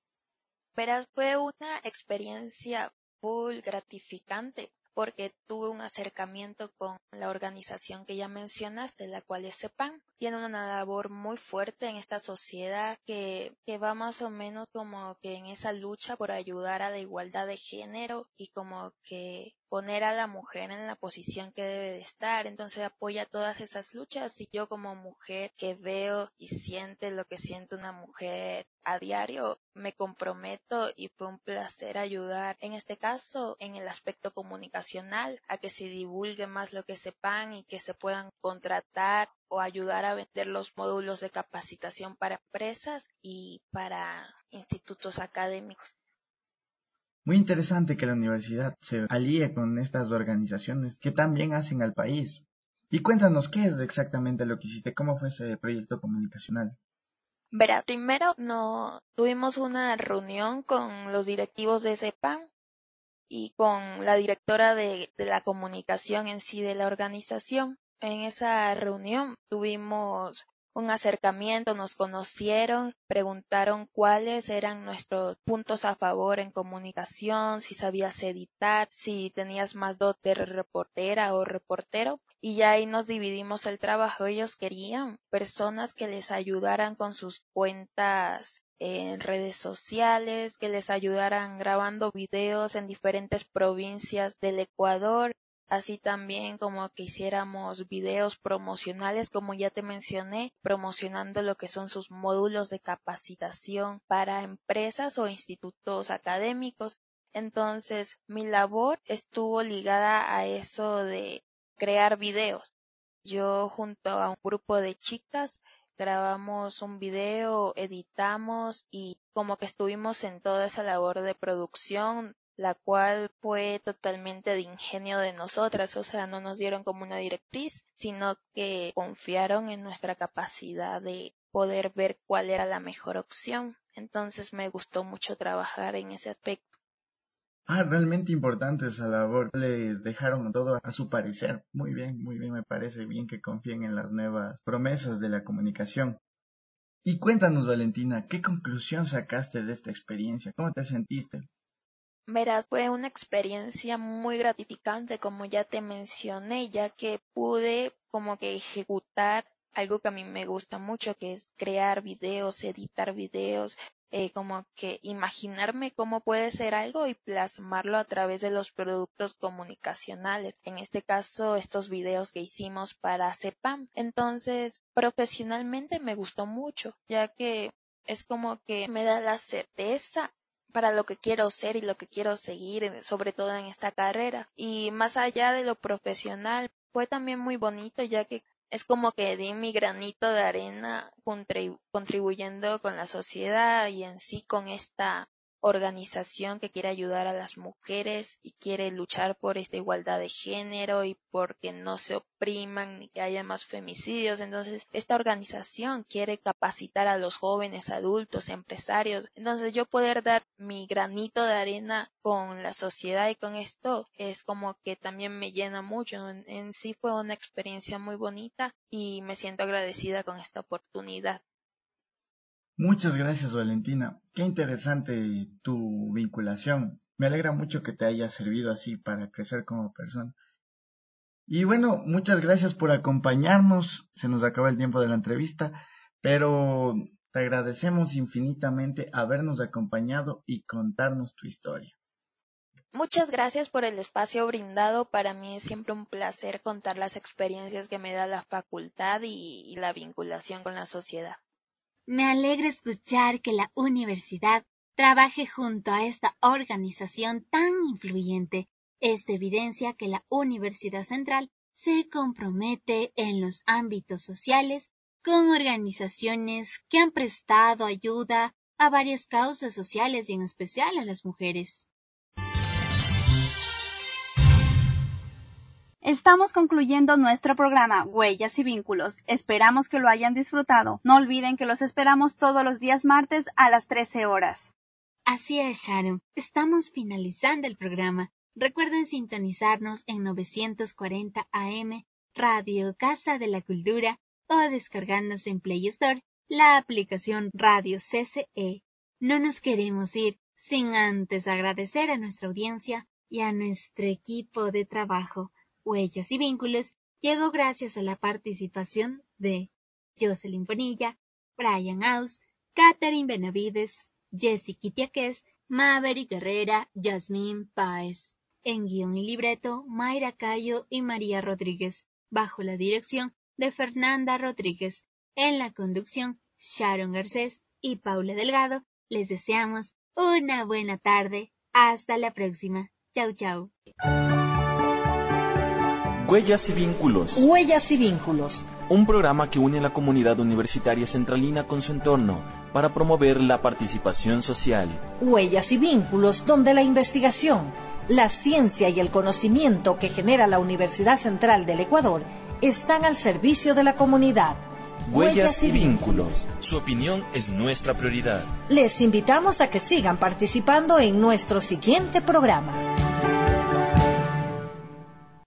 Speaker 17: Verás, fue una experiencia full gratificante porque tuve un acercamiento con la organización que ya mencionaste, la cual es CEPAN. Tiene una labor muy fuerte en esta sociedad que, que va más o menos como que en esa lucha por ayudar a la igualdad de género y como que poner a la mujer en la posición que debe de estar. Entonces apoya todas esas luchas y yo como mujer que veo y siente lo que siente una mujer a diario, me comprometo y fue un placer ayudar, en este caso, en el aspecto comunicacional, a que se divulgue más lo que sepan y que se puedan contratar o ayudar a vender los módulos de capacitación para empresas y para institutos académicos.
Speaker 16: Muy interesante que la universidad se alíe con estas organizaciones que también hacen al país. Y cuéntanos, ¿qué es exactamente lo que hiciste? ¿Cómo fue ese proyecto comunicacional?
Speaker 17: Verá, primero no tuvimos una reunión con los directivos de CEPAN y con la directora de, de la comunicación en sí de la organización. En esa reunión tuvimos un acercamiento, nos conocieron, preguntaron cuáles eran nuestros puntos a favor en comunicación, si sabías editar, si tenías más dote de reportera o reportero, y ya ahí nos dividimos el trabajo. Ellos querían personas que les ayudaran con sus cuentas en redes sociales, que les ayudaran grabando videos en diferentes provincias del Ecuador, así también como que hiciéramos videos promocionales, como ya te mencioné, promocionando lo que son sus módulos de capacitación para empresas o institutos académicos. Entonces, mi labor estuvo ligada a eso de crear videos. Yo junto a un grupo de chicas grabamos un video, editamos y como que estuvimos en toda esa labor de producción, la cual fue totalmente de ingenio de nosotras, o sea, no nos dieron como una directriz, sino que confiaron en nuestra capacidad de poder ver cuál era la mejor opción. Entonces me gustó mucho trabajar en ese aspecto.
Speaker 16: Ah, realmente importante esa labor. Les dejaron todo a su parecer. Muy bien, muy bien, me parece bien que confíen en las nuevas promesas de la comunicación. Y cuéntanos, Valentina, ¿qué conclusión sacaste de esta experiencia? ¿Cómo te sentiste?
Speaker 17: Verás, fue una experiencia muy gratificante, como ya te mencioné, ya que pude como que ejecutar algo que a mí me gusta mucho, que es crear videos, editar videos, eh, como que imaginarme cómo puede ser algo y plasmarlo a través de los productos comunicacionales. En este caso, estos videos que hicimos para CEPAM. Entonces, profesionalmente me gustó mucho, ya que es como que me da la certeza para lo que quiero ser y lo que quiero seguir, sobre todo en esta carrera. Y más allá de lo profesional, fue también muy bonito, ya que es como que di mi granito de arena contribu- contribuyendo con la sociedad y en sí con esta organización que quiere ayudar a las mujeres y quiere luchar por esta igualdad de género y porque no se opriman ni que haya más femicidios. Entonces, esta organización quiere capacitar a los jóvenes, adultos, empresarios. Entonces, yo poder dar mi granito de arena con la sociedad y con esto es como que también me llena mucho. En, en sí fue una experiencia muy bonita y me siento agradecida con esta oportunidad.
Speaker 16: Muchas gracias, Valentina. Qué interesante tu vinculación. Me alegra mucho que te haya servido así para crecer como persona. Y bueno, muchas gracias por acompañarnos. Se nos acaba el tiempo de la entrevista, pero te agradecemos infinitamente habernos acompañado y contarnos tu historia.
Speaker 17: Muchas gracias por el espacio brindado. Para mí es siempre un placer contar las experiencias que me da la facultad y, y la vinculación con la sociedad.
Speaker 5: Me alegra escuchar que la universidad trabaje junto a esta organización tan influyente. Esto evidencia que la Universidad Central se compromete en los ámbitos sociales con organizaciones que han prestado ayuda a varias causas sociales y en especial a las mujeres.
Speaker 6: Estamos concluyendo nuestro programa Huellas y Vínculos. Esperamos que lo hayan disfrutado. No olviden que los esperamos todos los días martes a las trece horas.
Speaker 5: Así es, Sharon. Estamos finalizando el programa. Recuerden sintonizarnos en novecientos cuarenta A M Radio Casa de la Cultura o descargarnos en Play Store la aplicación Radio C C E. No nos queremos ir sin antes agradecer a nuestra audiencia y a nuestro equipo de trabajo. Huellas y Vínculos llegó gracias a la participación de Jocelyn Bonilla, Brian Aus, Catherine Benavides, Jessy Quitiaques, Maverick Guerrera, Yasmín Páez. En guión y libreto, Mayra Cayo y María Rodríguez, bajo la dirección de Fernanda Rodríguez. En la conducción, Sharon Garcés y Paula Delgado. Les deseamos una buena tarde. Hasta la próxima. Chau, chau.
Speaker 3: Huellas y Vínculos.
Speaker 4: Huellas y Vínculos.
Speaker 3: Un programa que une a la comunidad universitaria centralina con su entorno para promover la participación social.
Speaker 4: Huellas y Vínculos, donde la investigación, la ciencia y el conocimiento que genera la Universidad Central del Ecuador están al servicio de la comunidad.
Speaker 3: Huellas y Vínculos. Su opinión es nuestra prioridad.
Speaker 4: Les invitamos a que sigan participando en nuestro siguiente programa.